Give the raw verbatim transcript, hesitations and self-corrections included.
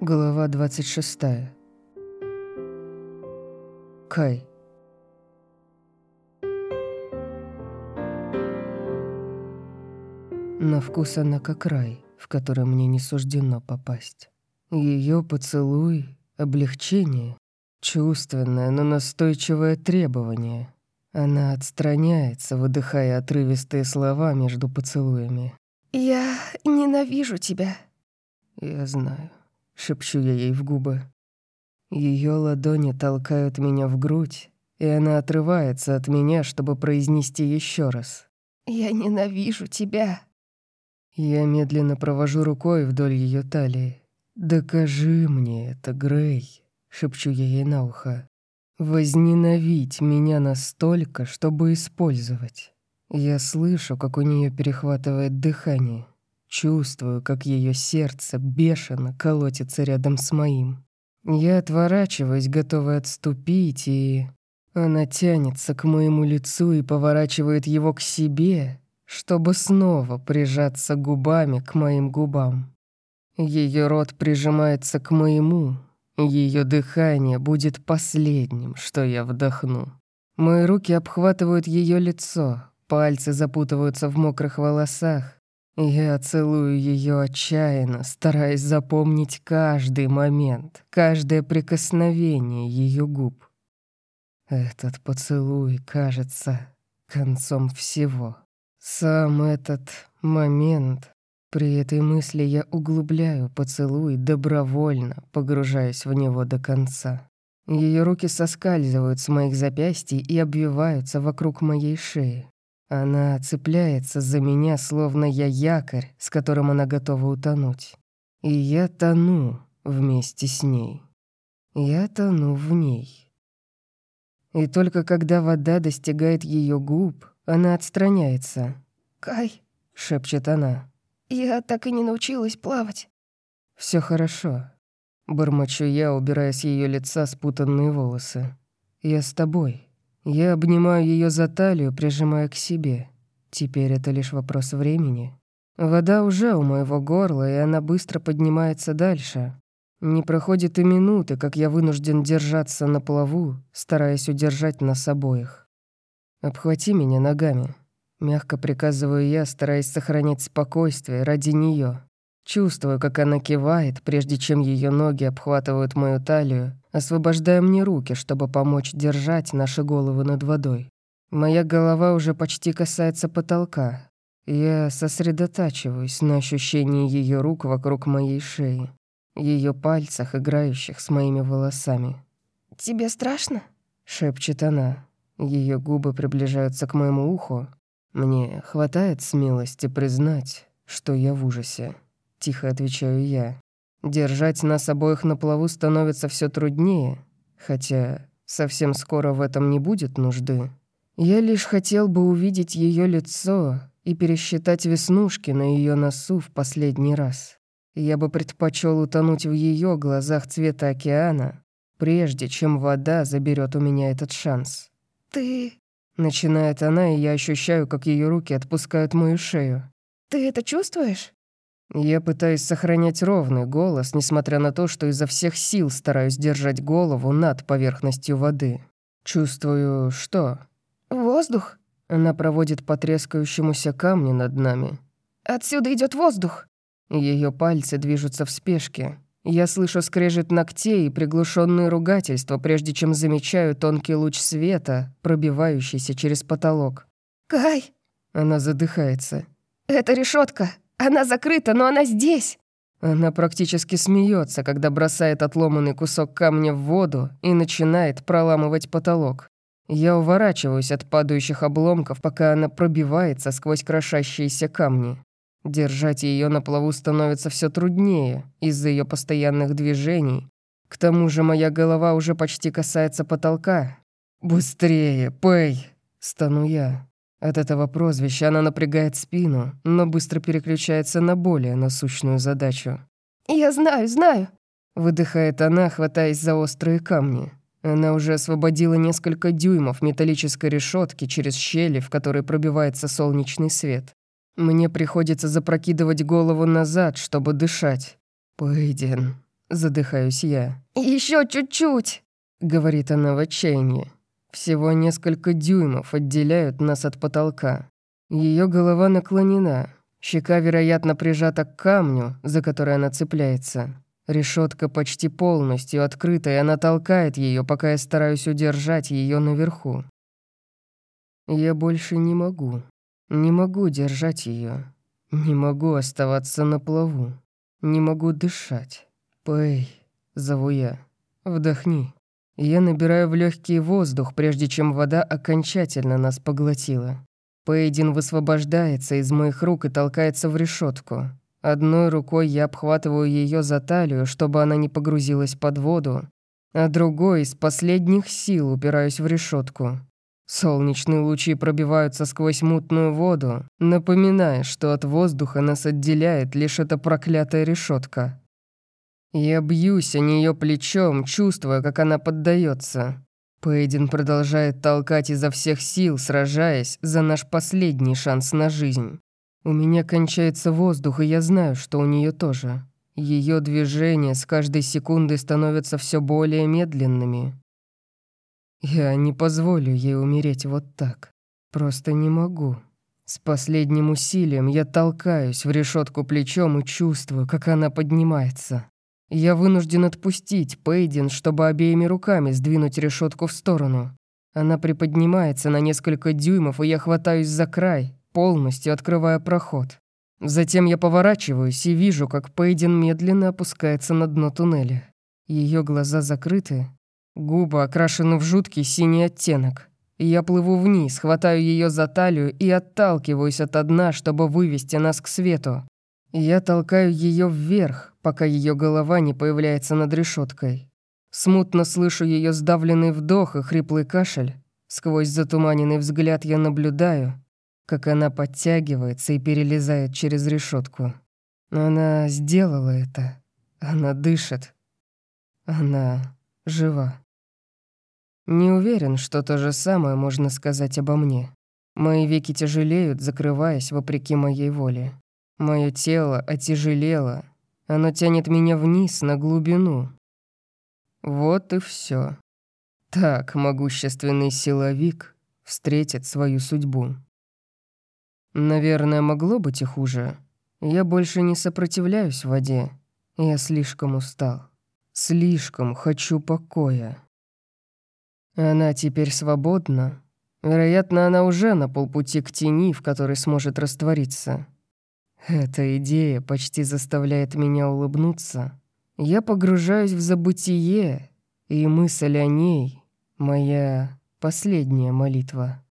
Глава двадцать шестая. Кай. На вкус она как рай, в который мне не суждено попасть. Ее поцелуй — облегчение, чувственное, но настойчивое требование. Она отстраняется, выдыхая отрывистые слова между поцелуями. «Я ненавижу тебя». «Я знаю», — шепчу я ей в губы. Ее ладони толкают меня в грудь, и она отрывается от меня, чтобы произнести еще раз. «Я ненавижу тебя». Я медленно провожу рукой вдоль ее талии. «Докажи мне это, Грей», — шепчу я ей на ухо. «Возненавидь меня настолько, чтобы использовать». Я слышу, как у нее перехватывает дыхание. Чувствую, как ее сердце бешено колотится рядом с моим. Я отворачиваюсь, готовый отступить, и... Она тянется к моему лицу и поворачивает его к себе, чтобы снова прижаться губами к моим губам. Ее рот прижимается к моему, ее дыхание будет последним, что я вдохну. Мои руки обхватывают ее лицо, пальцы запутываются в мокрых волосах. Я целую ее отчаянно, стараясь запомнить каждый момент, каждое прикосновение ее губ. Этот поцелуй кажется концом всего. Сам этот момент. При этой мысли я углубляю поцелуй добровольно, погружаясь в него до конца. Ее руки соскальзывают с моих запястий и обвиваются вокруг моей шеи. Она цепляется за меня, словно я якорь, с которым она готова утонуть. И я тону вместе с ней. Я тону в ней. И только когда вода достигает ее губ, она отстраняется. «Кай», — шепчет она. «я так и не научилась плавать». «Все хорошо», — бормочу я, убирая с ее лица спутанные волосы. «Я с тобой». Я обнимаю ее за талию, прижимая к себе. Теперь это лишь вопрос времени. Вода уже у моего горла, и она быстро поднимается дальше. Не проходит и минуты, как я вынужден держаться на плаву, стараясь удержать нас обоих. «Обхвати меня ногами», — мягко приказываю я, стараясь сохранять спокойствие ради нее. Чувствую, как она кивает, прежде чем ее ноги обхватывают мою талию, освобождая мне руки, чтобы помочь держать наши головы над водой. Моя голова уже почти касается потолка. Я сосредотачиваюсь на ощущении ее рук вокруг моей шеи, ее пальцах, играющих с моими волосами. «Тебе страшно?» — шепчет она. Ее губы приближаются к моему уху. Мне хватает смелости признать, что я в ужасе. Тихо отвечаю я. Держать нас обоих на плаву становится все труднее, хотя совсем скоро в этом не будет нужды. Я лишь хотел бы увидеть ее лицо и пересчитать веснушки на ее носу в последний раз. Я бы предпочел утонуть в ее глазах цвета океана, прежде чем вода заберет у меня этот шанс. «Ты... Начинает она, и я ощущаю, как ее руки отпускают мою шею. ты это чувствуешь?» Я пытаюсь сохранять ровный голос, несмотря на то, что изо всех сил стараюсь держать голову над поверхностью воды. Чувствую, что? «Воздух. Она проводит по трескающемуся камню над нами. Отсюда идет воздух». Ее пальцы движутся в спешке. Я слышу скрежет ногтей и приглушенные ругательства, прежде чем замечаю тонкий луч света, пробивающийся через потолок. «Кай!» Она задыхается. «Это решетка. Она закрыта, но она здесь». Она практически смеется, когда бросает отломанный кусок камня в воду и начинает проламывать потолок. Я уворачиваюсь от падающих обломков, пока она пробивается сквозь крошащиеся камни. Держать ее на плаву становится все труднее из-за ее постоянных движений. К тому же моя голова уже почти касается потолка. «Быстрее, Пэй!» — стану я. От этого прозвища она напрягает спину, но быстро переключается на более насущную задачу. «Я знаю, знаю», — выдыхает она, хватаясь за острые камни. Она уже освободила несколько дюймов металлической решетки через щели, в которой пробивается солнечный свет. Мне приходится запрокидывать голову назад, чтобы дышать. «Пэйден», — Задыхаюсь я. Еще чуть-чуть!» — говорит она в отчаянии. Всего несколько дюймов отделяют нас от потолка. Ее голова наклонена, щека, вероятно, прижата к камню, за который она цепляется. Решетка почти полностью открыта, и она толкает ее, пока я стараюсь удержать ее наверху. Я больше не могу. Не могу держать ее. Не могу оставаться на плаву. Не могу дышать. «Пэй», — зову я, — «вдохни». Я набираю в легкий воздух, прежде чем вода окончательно нас поглотила. Пейдин высвобождается из моих рук и толкается в решетку. Одной рукой я обхватываю ее за талию, чтобы она не погрузилась под воду, а другой из последних сил упираюсь в решетку. Солнечные лучи пробиваются сквозь мутную воду, напоминая, что от воздуха нас отделяет лишь эта проклятая решетка. Я бьюсь о нее плечом, чувствуя, как она поддается. Пейдин продолжает толкать изо всех сил, сражаясь за наш последний шанс на жизнь. У меня кончается воздух, и я знаю, что у нее тоже. Ее движения с каждой секундой становятся все более медленными. Я не позволю ей умереть вот так. Просто не могу. С последним усилием я толкаюсь в решетку плечом и чувствую, как она поднимается. Я вынужден отпустить Пейдин, чтобы обеими руками сдвинуть решетку в сторону. Она приподнимается на несколько дюймов, и я хватаюсь за край, полностью открывая проход. Затем я поворачиваюсь и вижу, как Пейдин медленно опускается на дно туннеля. Ее глаза закрыты, губы окрашены в жуткий синий оттенок. Я плыву вниз, хватаю ее за талию и отталкиваюсь от дна, чтобы вывести нас к свету. Я толкаю ее вверх, пока ее голова не появляется над решеткой. Смутно слышу ее сдавленный вдох и хриплый кашель. Сквозь затуманенный взгляд я наблюдаю, как она подтягивается и перелезает через решетку. Она сделала это. Она дышит. Она жива. Не уверен, что то же самое можно сказать обо мне. Мои веки тяжелеют, закрываясь вопреки моей воле. Мое тело отяжелело. Оно тянет меня вниз, на глубину. Вот и все. Так могущественный силовик встретит свою судьбу. Наверное, могло быть и хуже. Я больше не сопротивляюсь воде. Я слишком устал. Слишком хочу покоя. Она теперь свободна. Вероятно, она уже на полпути к тени, в которой сможет раствориться. Эта идея почти заставляет меня улыбнуться. Я погружаюсь в забытие, и мысль о ней — моя последняя молитва.